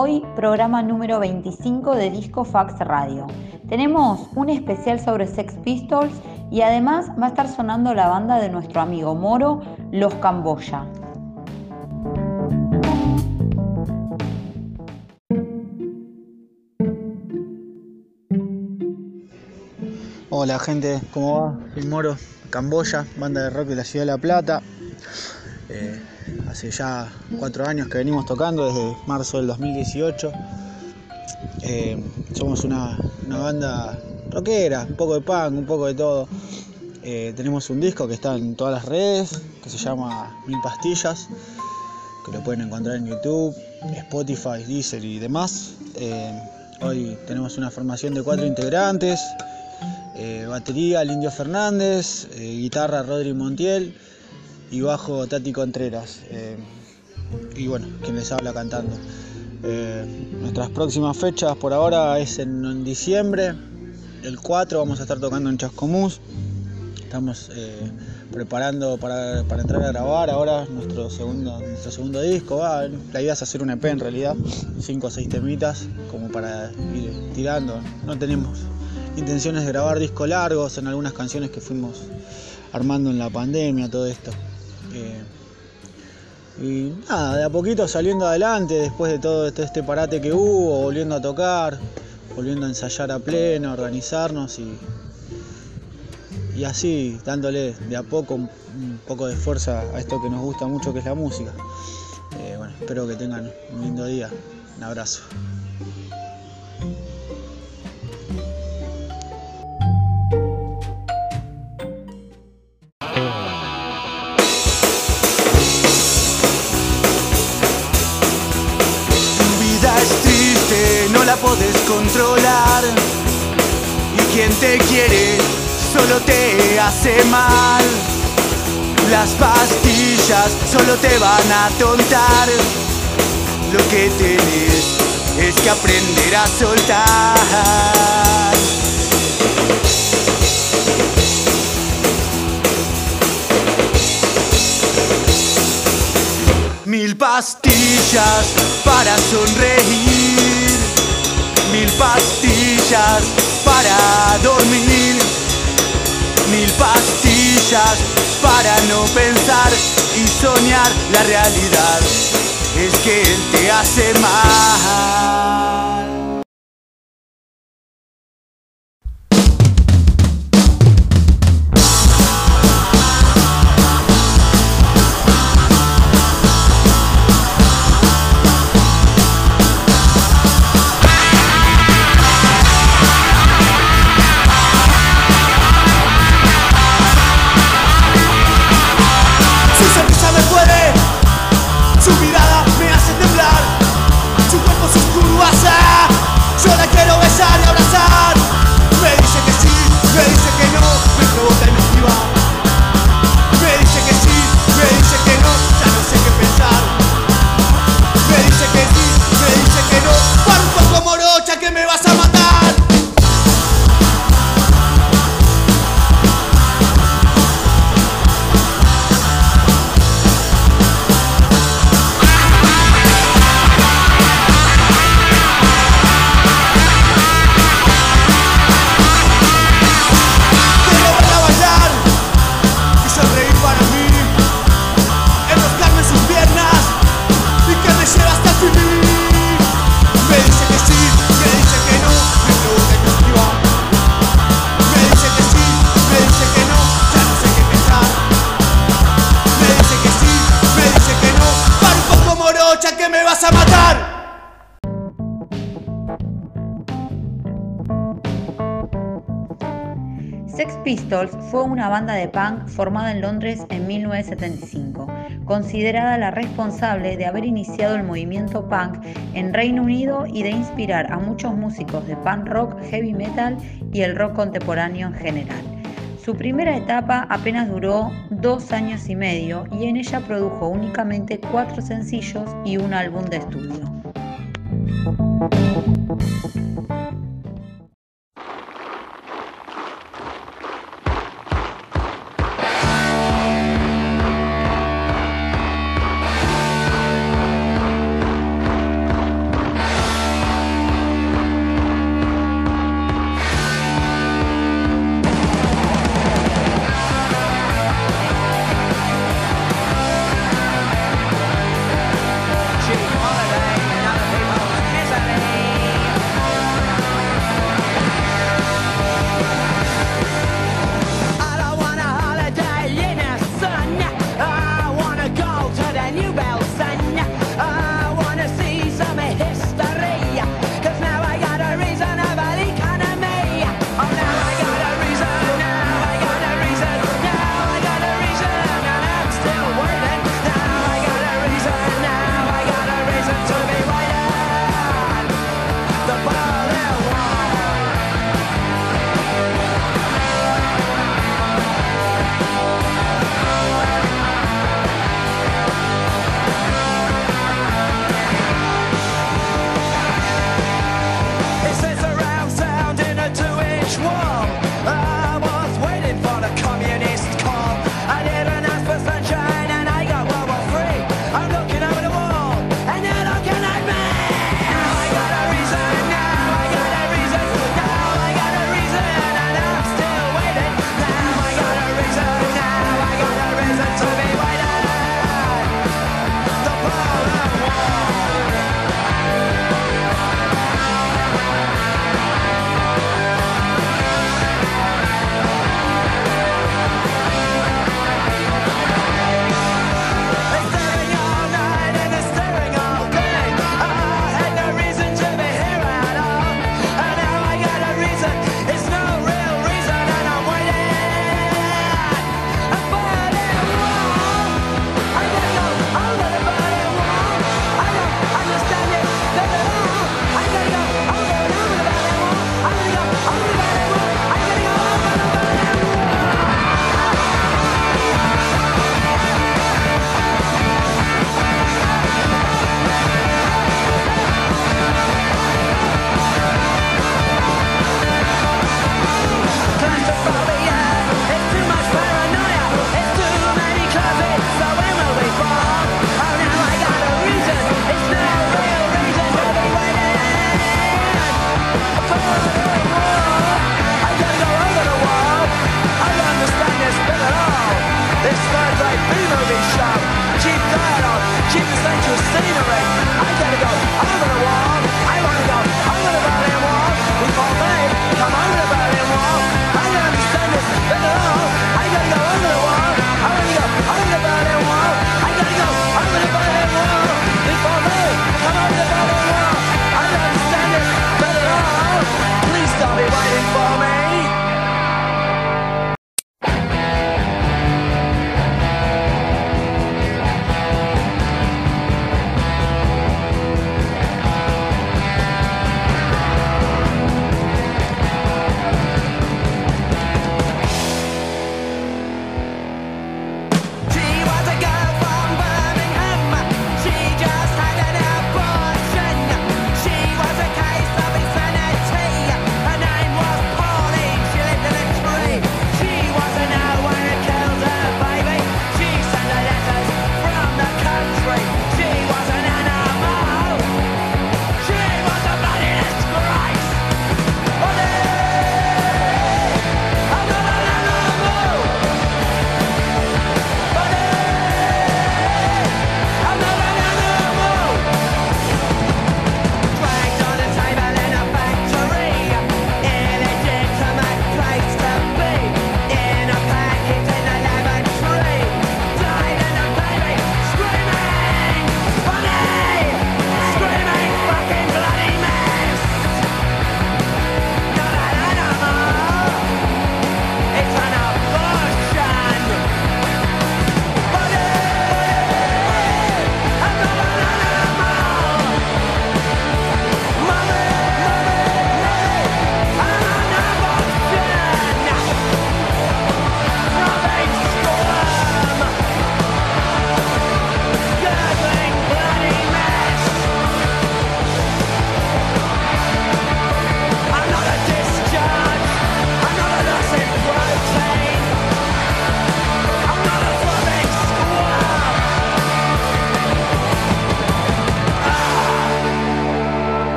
Hoy, programa número 25 de Disco Fax Radio. Tenemos un especial sobre Sex Pistols y además va a estar sonando la banda de nuestro amigo Moro, Los Camboya. Hola gente, ¿cómo va? Soy Moro, Camboya, banda de rock de la ciudad de La Plata. Hace ya 4 años que venimos tocando, desde marzo del 2018. Somos una banda rockera, un poco de punk, un poco de todo. Tenemos un disco que está en todas las redes, que se llama 1000 pastillas, que lo pueden encontrar en YouTube, Spotify, Deezer y demás. Hoy tenemos una formación de 4 integrantes. Batería, el Indio Fernández, guitarra, Rodri Montiel y bajo, Tati Contreras. Y bueno, quien les habla cantando. Nuestras próximas fechas por ahora es en diciembre, el 4 vamos a estar tocando en Chascomús. Estamos preparando para entrar a grabar ahora nuestro segundo disco. La idea es hacer un EP en realidad, 5 o 6 temitas como para ir tirando. No tenemos intenciones de grabar discos largos, en algunas canciones que fuimos armando en la pandemia, todo esto. Y nada, de a poquito saliendo adelante después de todo este parate que hubo, volviendo a tocar, volviendo a ensayar a pleno, organizarnos y así dándole de a poco un poco de fuerza a esto que nos gusta mucho, que es la música. Bueno, espero que tengan un lindo día. Un abrazo. No la podés controlar y quien te quiere solo te hace mal. Las pastillas solo te van a tontar. Lo que tenés es que aprender a soltar. 1000 pastillas para sonreír, 1000 pastillas para dormir, 1000 pastillas para no pensar y soñar. La realidad es que él te hace mal. Sex Pistols fue una banda de punk formada en Londres en 1975, considerada la responsable de haber iniciado el movimiento punk en Reino Unido y de inspirar a muchos músicos de punk rock, heavy metal y el rock contemporáneo en general. Su primera etapa apenas duró 2 años y medio y en ella produjo únicamente 4 sencillos y un álbum de estudio.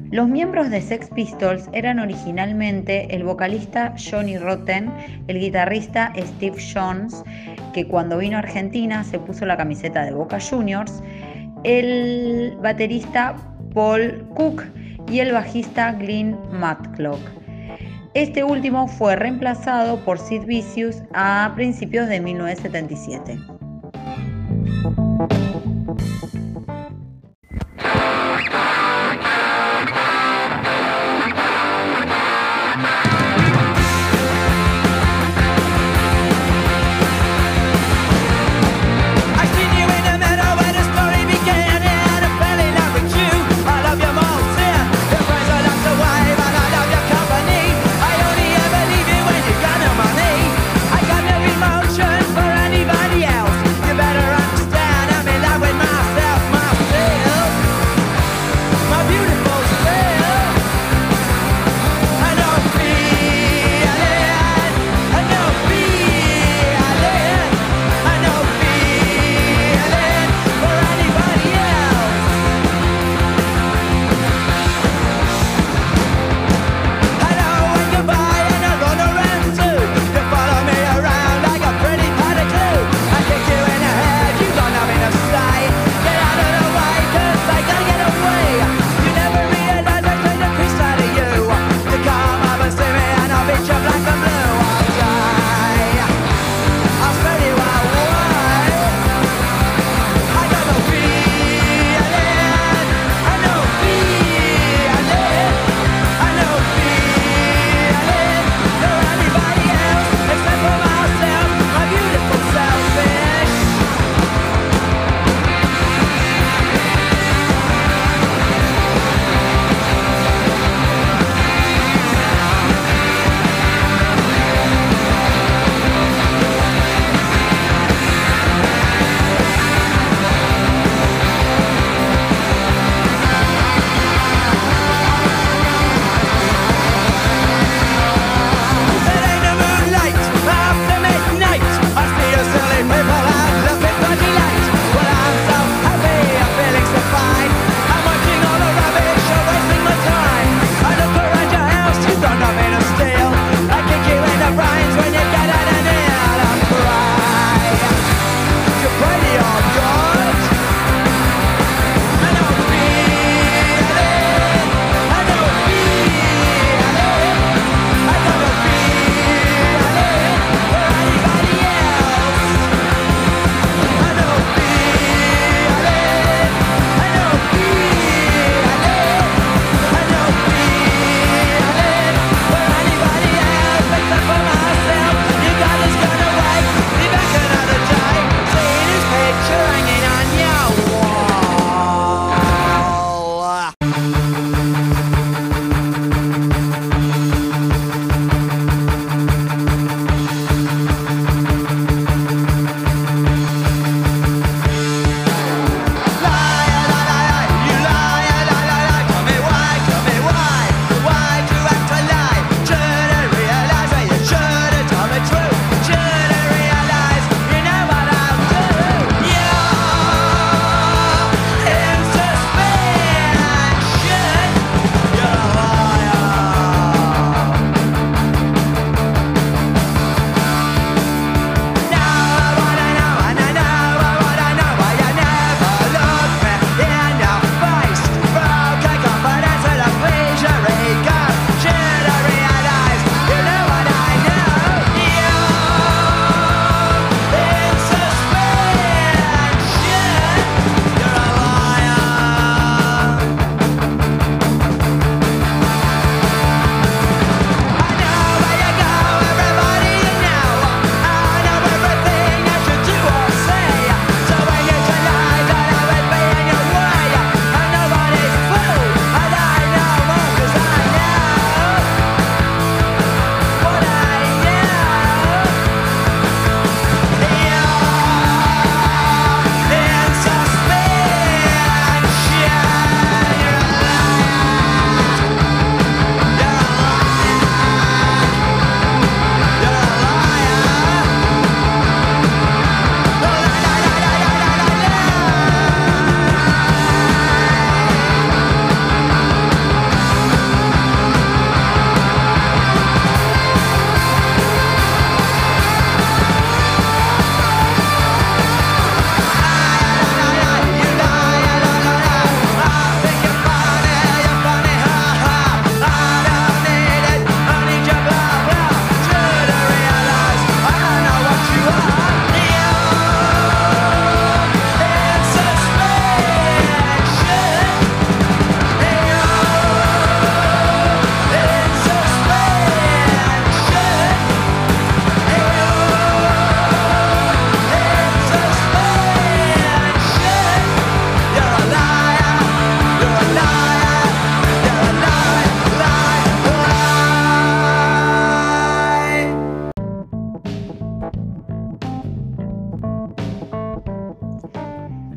Los miembros de Sex Pistols eran originalmente el vocalista Johnny Rotten, el guitarrista Steve Jones, que cuando vino a Argentina se puso la camiseta de Boca Juniors, el baterista Paul Cook y el bajista Glenn Matlock. Este último fue reemplazado por Sid Vicious a principios de 1977. Emotion for anybody else. You better understand I'm in love with myself.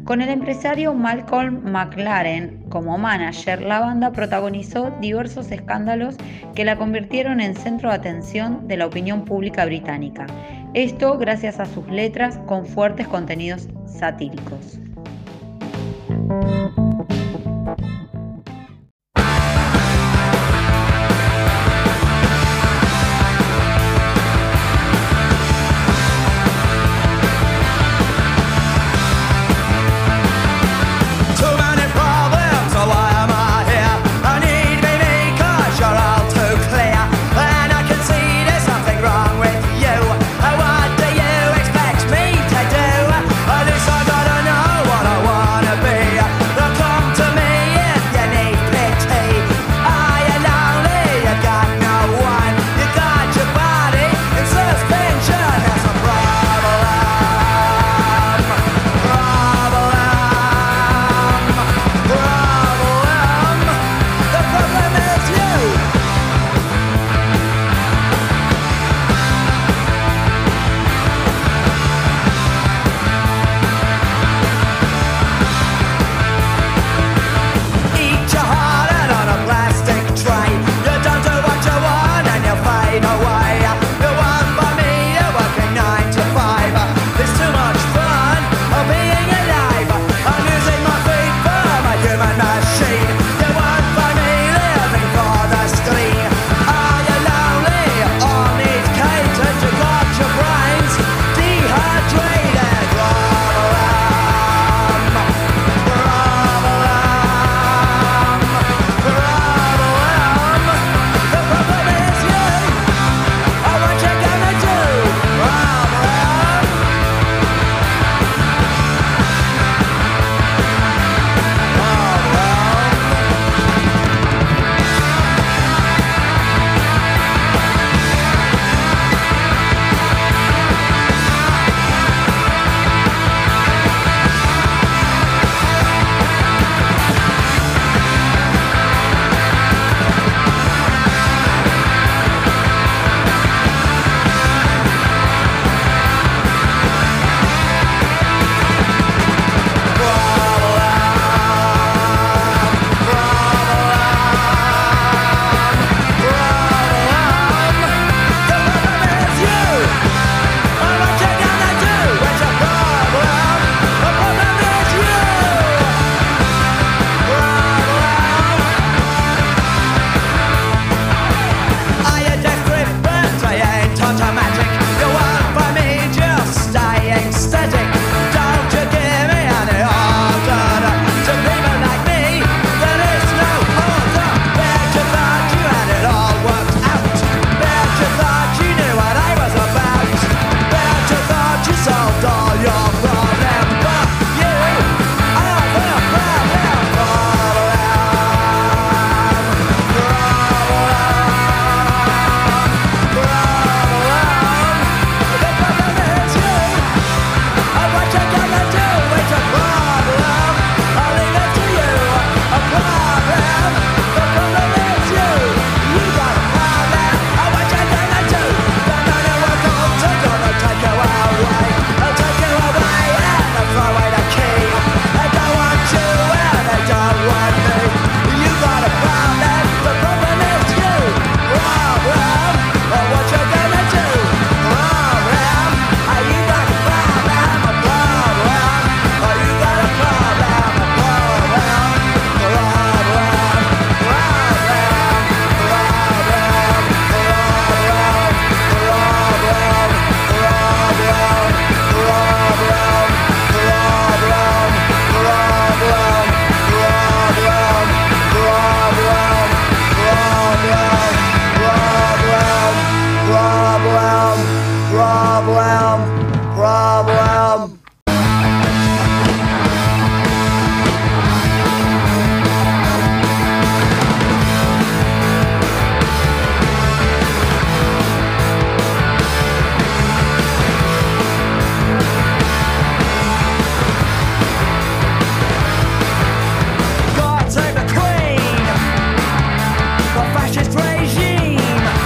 Con el empresario Malcolm McLaren como manager, la banda protagonizó diversos escándalos que la convirtieron en centro de atención de la opinión pública británica. Esto gracias a sus letras con fuertes contenidos satíricos.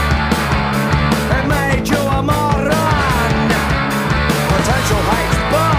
potential heights, but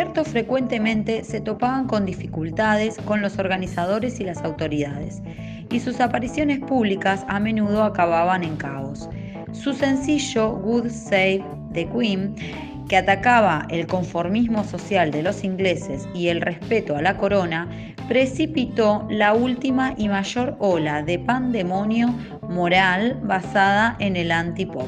conciertos frecuentemente se topaban con dificultades con los organizadores y las autoridades, y sus apariciones públicas a menudo acababan en caos. Su sencillo Good Save the Queen, que atacaba el conformismo social de los ingleses y el respeto a la corona, precipitó la última y mayor ola de pandemonio moral basada en el anti-pop.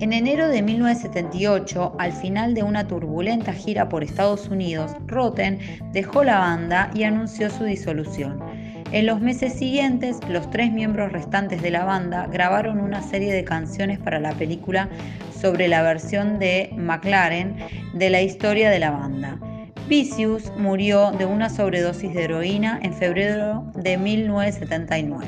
En enero de 1978, al final de una turbulenta gira por Estados Unidos, Rotten dejó la banda y anunció su disolución. En los meses siguientes, los 3 miembros restantes de la banda grabaron una serie de canciones para la película sobre la versión de McLaren de la historia de la banda. Vicious murió de una sobredosis de heroína en febrero de 1979.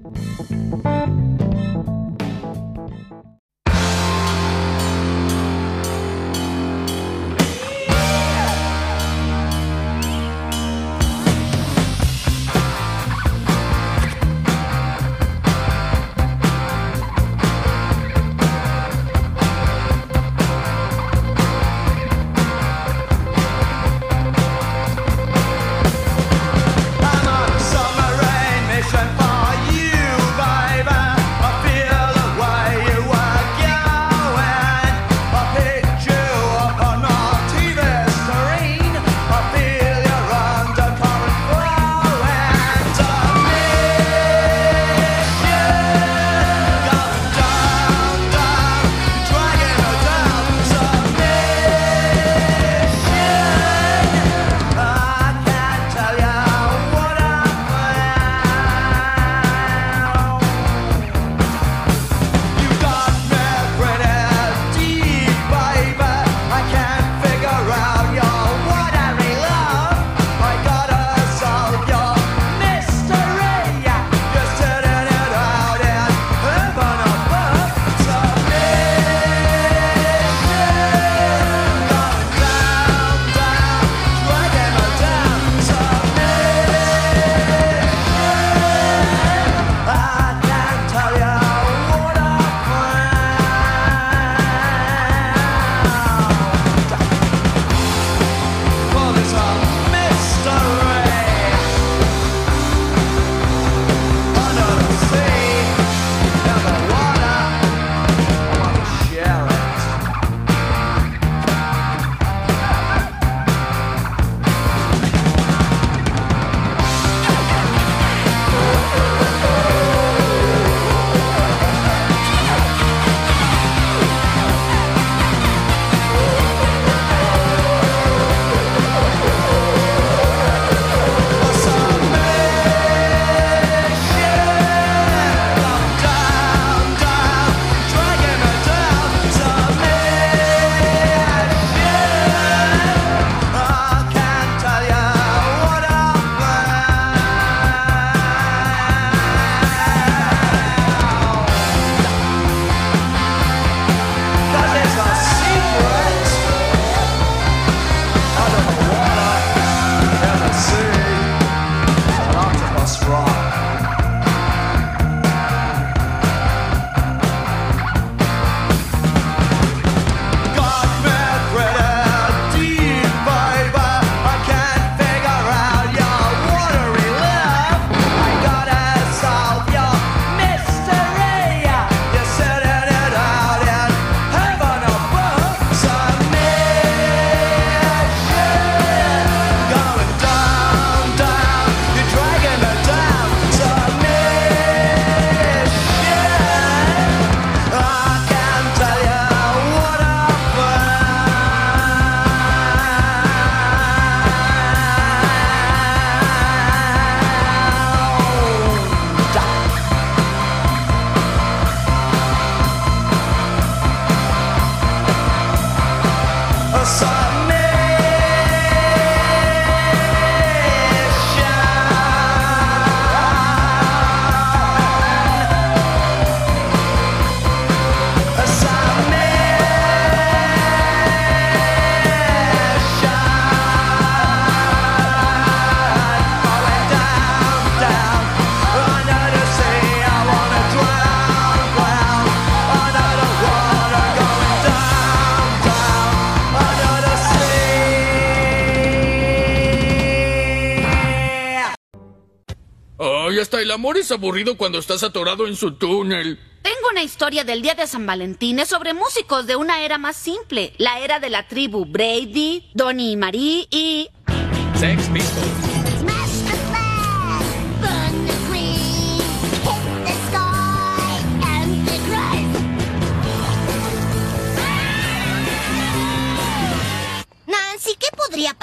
Y hasta el amor es aburrido cuando estás atorado en su túnel. Tengo una historia del día de San Valentín. Es sobre músicos de una era más simple. La era de la tribu Brady, Donnie y Marie y... Sex Pistols.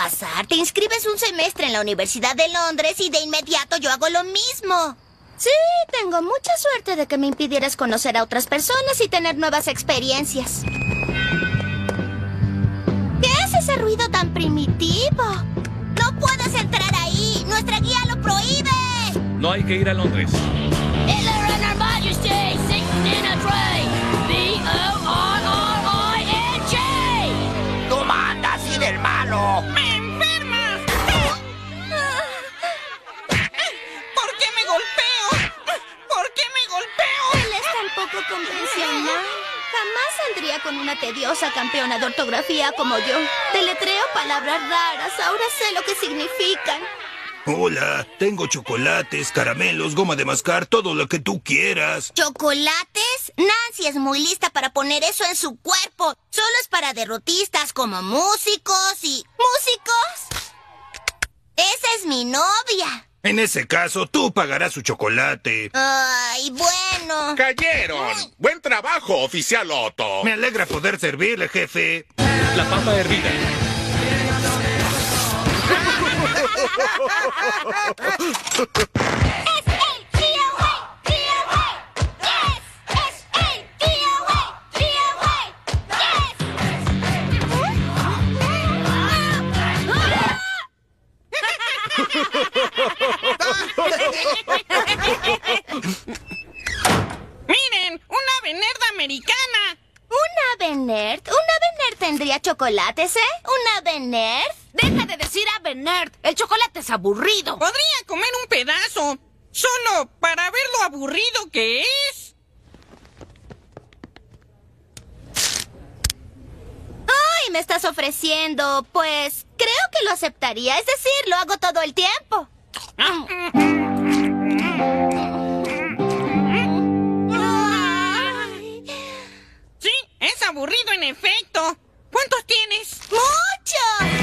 pasar. Te inscribes un semestre en la Universidad de Londres y de inmediato yo hago lo mismo. Sí, tengo mucha suerte de que me impidieras conocer a otras personas y tener nuevas experiencias. ¿Qué es ese ruido tan primitivo? ¡No puedes entrar ahí! ¡Nuestra guía lo prohíbe! No hay que ir a Londres. ¡Tú mandas, así del malo! ¡Me enfermas! ¿Por qué me golpeo? ¿Por qué me golpeo? Él es tan poco convencional. Jamás saldría con una tediosa campeona de ortografía como yo. Deletreo palabras raras, ahora sé lo que significan. Hola, tengo chocolates, caramelos, goma de mascar, todo lo que tú quieras. ¿Chocolates? Nancy es muy lista para poner eso en su cuerpo. Solo es para derrotistas como músicos y... ¿Músicos? Esa es mi novia. En ese caso, tú pagarás su chocolate. Ay, bueno. ¡Cayeron! ¡Buen trabajo, oficial Otto! Me alegra poder servirle, jefe. La papa hervida. ¡Miren! ¡Una ave nerd americana! ¿Un ave nerd? ¿Un ave nerd tendría chocolates, ¿Un ave nerd? Deja de decir ave nerd. El chocolate es aburrido. Podría comer un pedazo, solo para ver lo aburrido que es. ¡Ay, me estás ofreciendo! Pues creo que lo aceptaría. Es decir, lo hago todo el tiempo. Sí, es aburrido en efecto. ¿Cuántos tienes? ¡Muchos!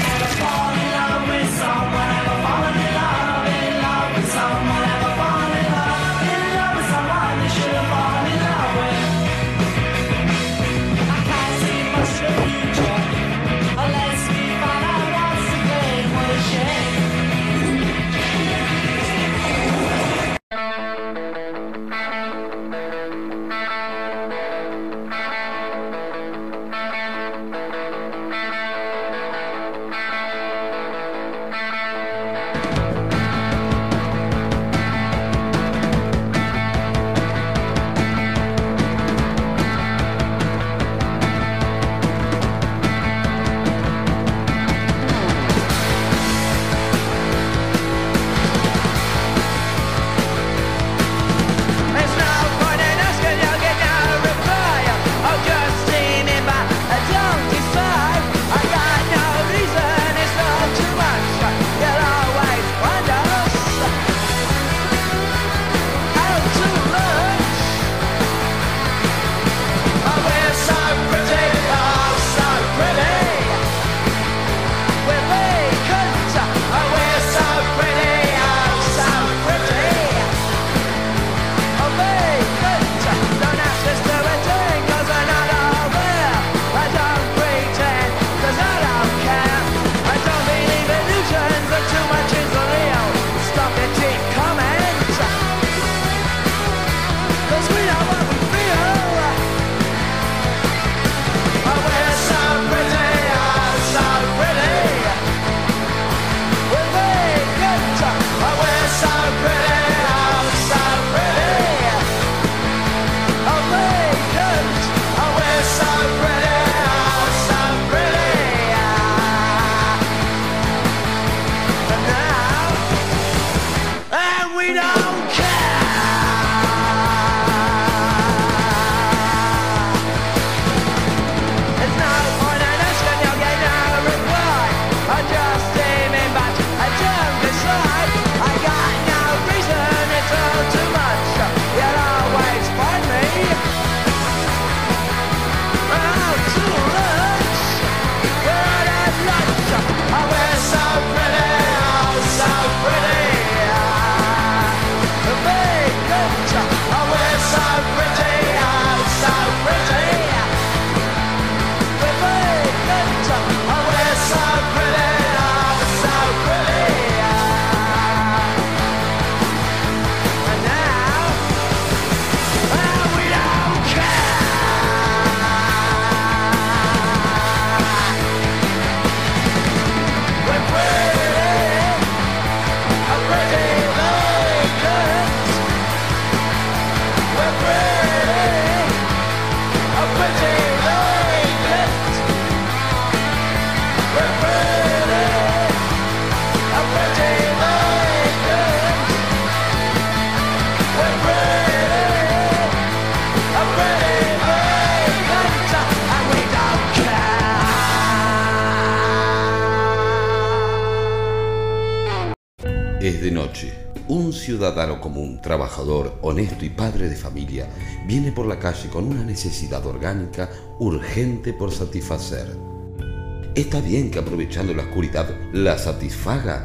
un ciudadano común, trabajador, honesto y padre de familia viene por la calle con una necesidad orgánica urgente por satisfacer. ¿Está bien que aprovechando la oscuridad la satisfaga?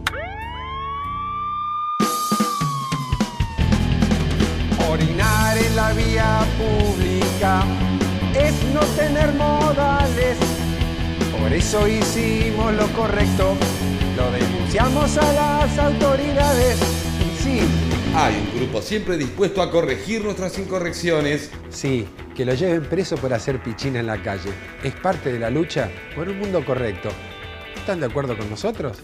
Orinar en la vía pública es no tener modales. Por eso hicimos lo correcto, lo denunciamos a las autoridades. Y sí, hay un grupo siempre dispuesto a corregir nuestras incorrecciones. Sí, que lo lleven preso por hacer pichina en la calle. Es parte de la lucha por un mundo correcto. ¿Están de acuerdo con nosotros?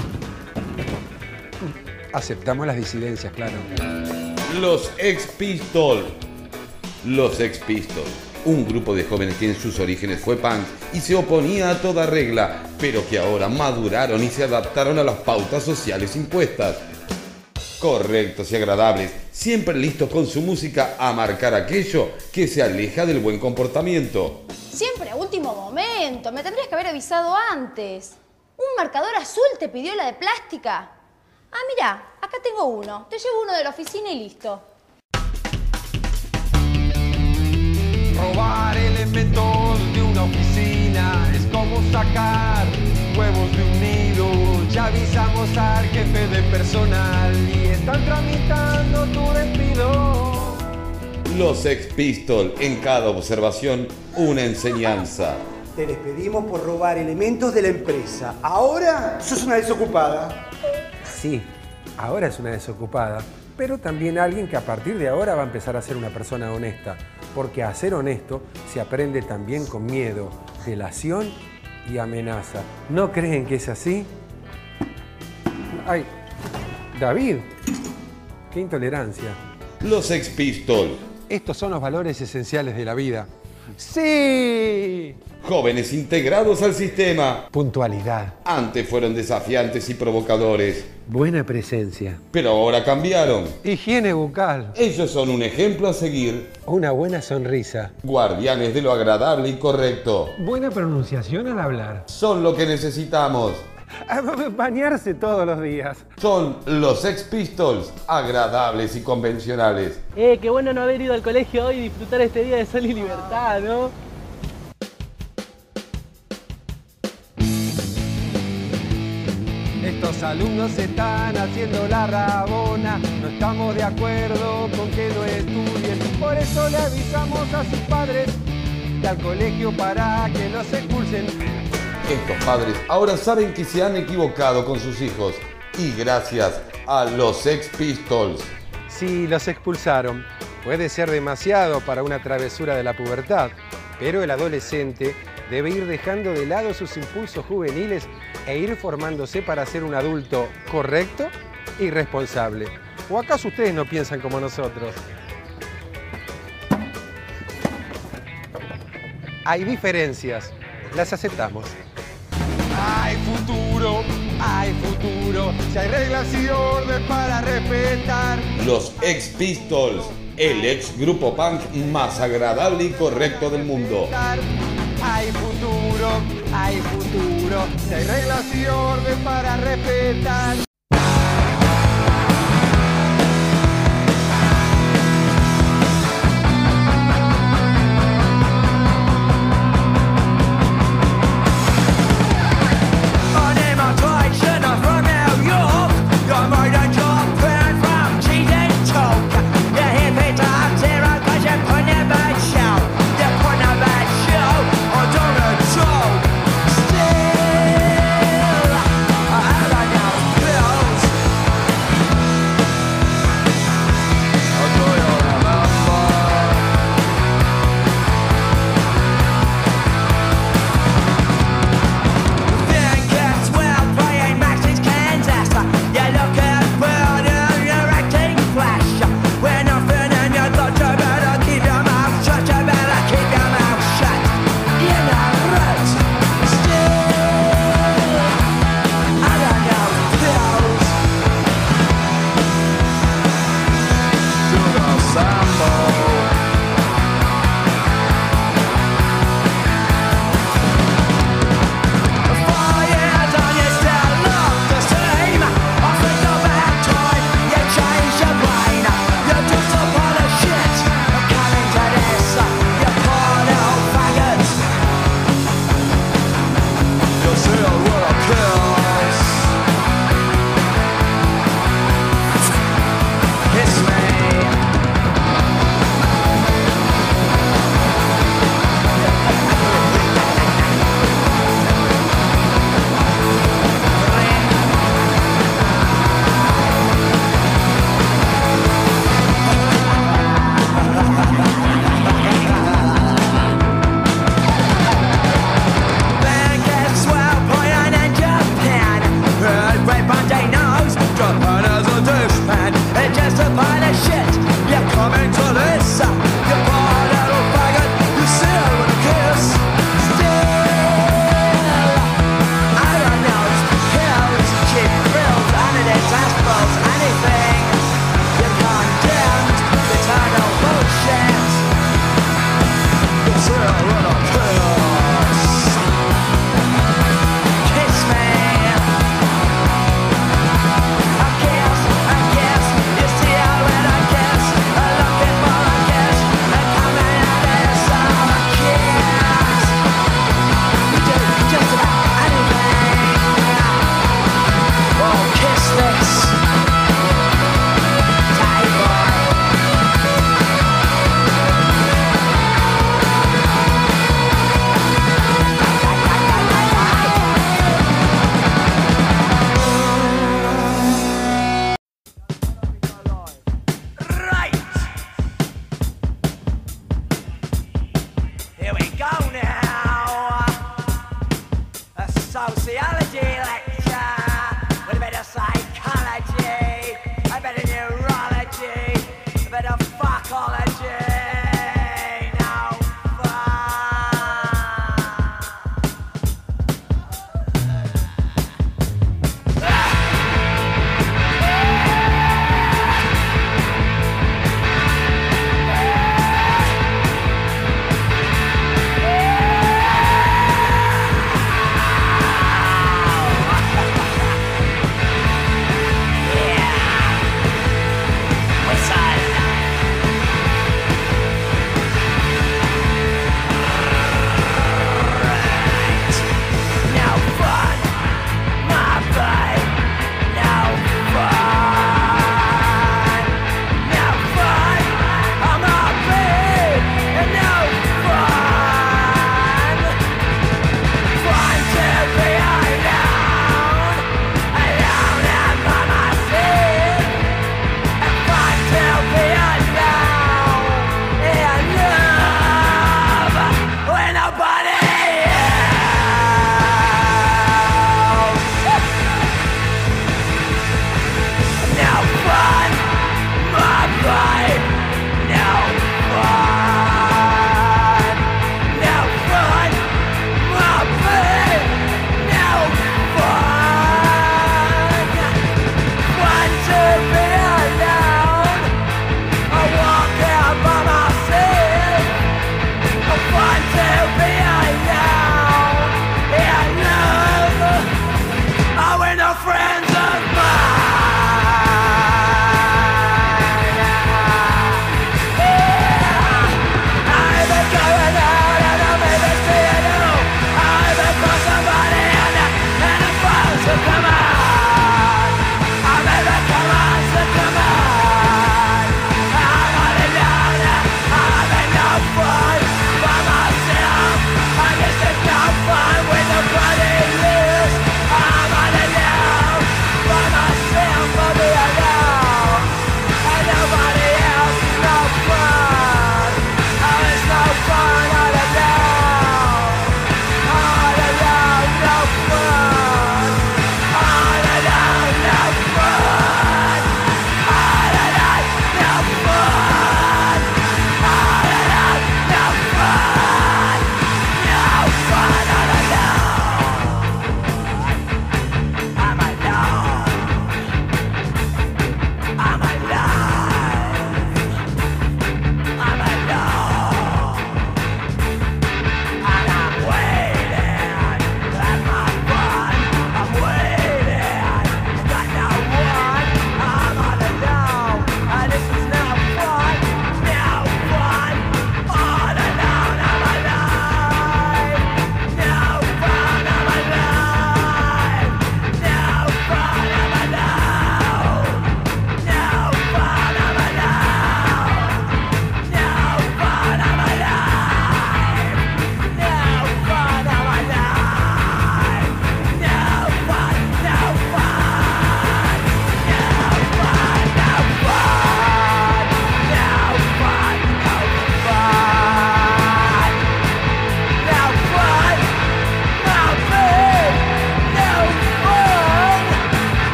Aceptamos las disidencias, claro. Los Sex Pistols. Los Sex Pistols. Un grupo de jóvenes que en sus orígenes fue punk y se oponía a toda regla, pero que ahora maduraron y se adaptaron a las pautas sociales impuestas. Correctos y agradables, siempre listos con su música a marcar aquello que se aleja del buen comportamiento. Siempre a último momento, me tendrías que haber avisado antes. Un marcador azul te pidió la de plástica. Ah, mira, acá tengo uno. Te llevo uno de la oficina y listo. Robar elementos de una oficina es como sacar huevos de un nido. Ya avisamos al jefe de personal y están tramitando tu despido. Los Sex Pistols, en cada observación, una enseñanza. Te despedimos por robar elementos de la empresa. Ahora sos una desocupada. Sí, ahora es una desocupada, pero también alguien que a partir de ahora va a empezar a ser una persona honesta, porque a ser honesto se aprende también con miedo, delación y amenaza. ¿No creen que es así? Ay, David, qué intolerancia. Los Sex Pistols. Estos son los valores esenciales de la vida. ¡Sí! Jóvenes integrados al sistema. Puntualidad. Antes fueron desafiantes y provocadores. Buena presencia. Pero ahora cambiaron. Higiene bucal. Ellos son un ejemplo a seguir. Una buena sonrisa. Guardianes de lo agradable y correcto. Buena pronunciación al hablar. Son lo que necesitamos. Bañarse todos los días. Son los Sex Pistols, agradables y convencionales. Qué bueno no haber ido al colegio hoy y disfrutar este día de sol y libertad, ¿no? Estos alumnos están haciendo la rabona. No estamos de acuerdo con que no estudien. Por eso le avisamos a sus padres y al colegio para que los expulsen. Estos padres ahora saben que se han equivocado con sus hijos y gracias a los Sex Pistols. Sí, los expulsaron. Puede ser demasiado para una travesura de la pubertad, pero el adolescente debe ir dejando de lado sus impulsos juveniles e ir formándose para ser un adulto correcto y responsable. ¿O acaso ustedes no piensan como nosotros? Hay diferencias, las aceptamos. Hay futuro, si hay reglas y orden para respetar. Los Sex Pistols, el ex grupo punk más agradable y correcto del mundo. Hay futuro, si hay reglas y orden para respetar. Still, I never know.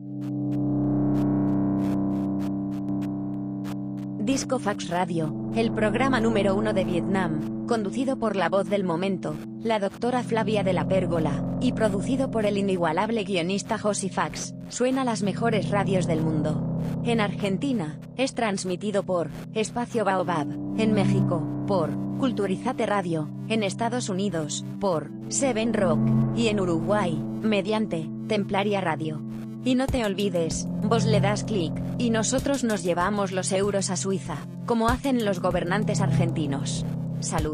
Disco Fax Radio, el programa número 1 de Vietnam, conducido por la voz del momento, la doctora Flavia de la Pérgola, y producido por el inigualable guionista Josi Fax, suena las mejores radios del mundo. En Argentina, es transmitido por Espacio Baobab, en México, por Culturizate Radio, en Estados Unidos, por Seven Rock, y en Uruguay, mediante Templaria Radio. Y no te olvides, vos le das clic, y nosotros nos llevamos los euros a Suiza, como hacen los gobernantes argentinos. Salud.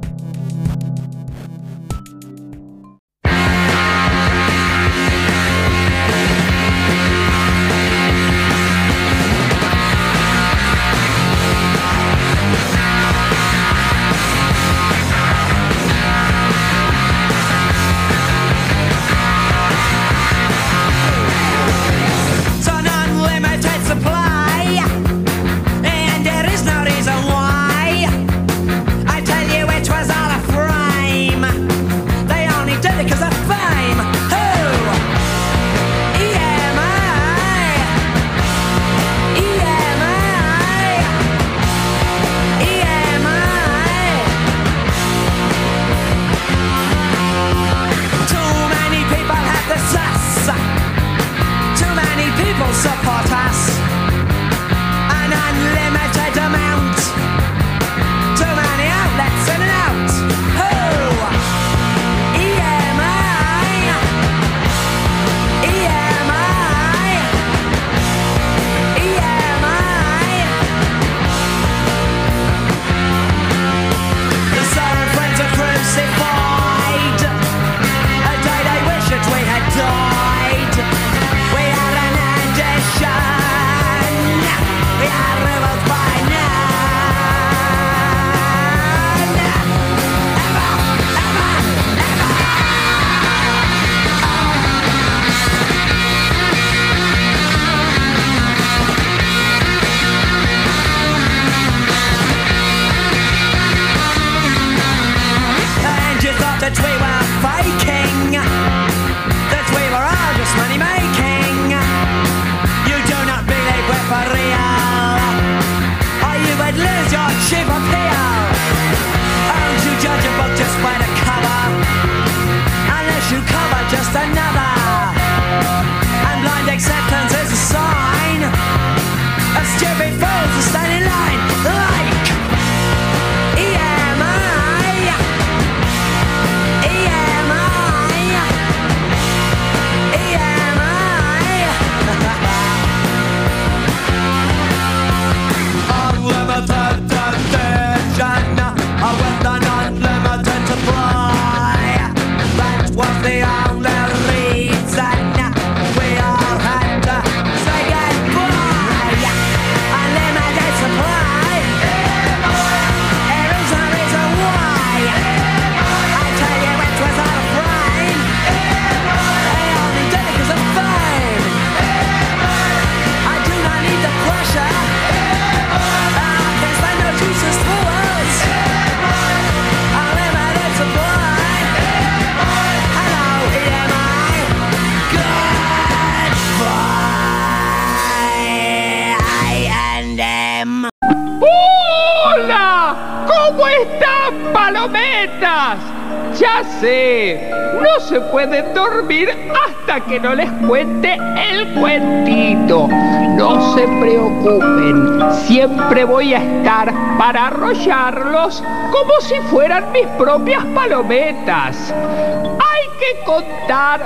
¡Palometas! Ya sé, no se pueden dormir hasta que no les cuente el cuentito. No se preocupen, siempre voy a estar para arrollarlos como si fueran mis propias palometas. Hay que contar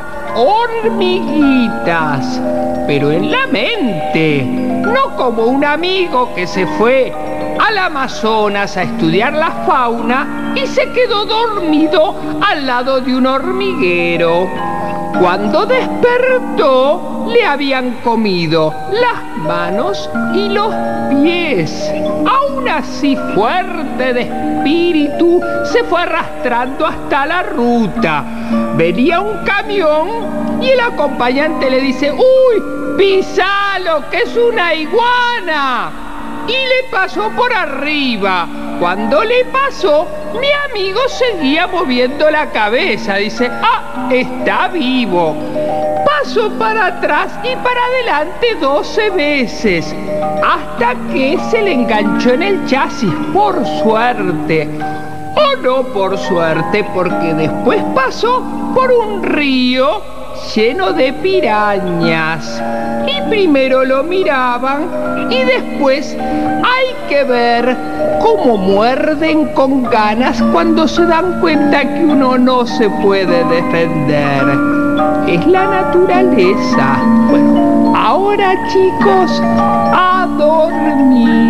hormiguitas, pero en la mente, no como un amigo que se fue al Amazonas a estudiar la fauna y se quedó dormido al lado de un hormiguero. Cuando despertó, le habían comido las manos y los pies. Aún así, fuerte de espíritu, se fue arrastrando hasta la ruta. Venía un camión y el acompañante le dice: ¡Uy, pisalo, que es una iguana! Y le pasó por arriba. Cuando le pasó, mi amigo seguía moviendo la cabeza. Dice: ¡ah, está vivo! paso para atrás y para adelante 12 veces, hasta que se le enganchó en el chasis, por suerte. O no por suerte, porque después pasó por un río lleno de pirañas. Y primero lo miraban y después hay que ver cómo muerden con ganas cuando se dan cuenta que uno no se puede defender. Es la naturaleza. Bueno, ahora chicos, a dormir.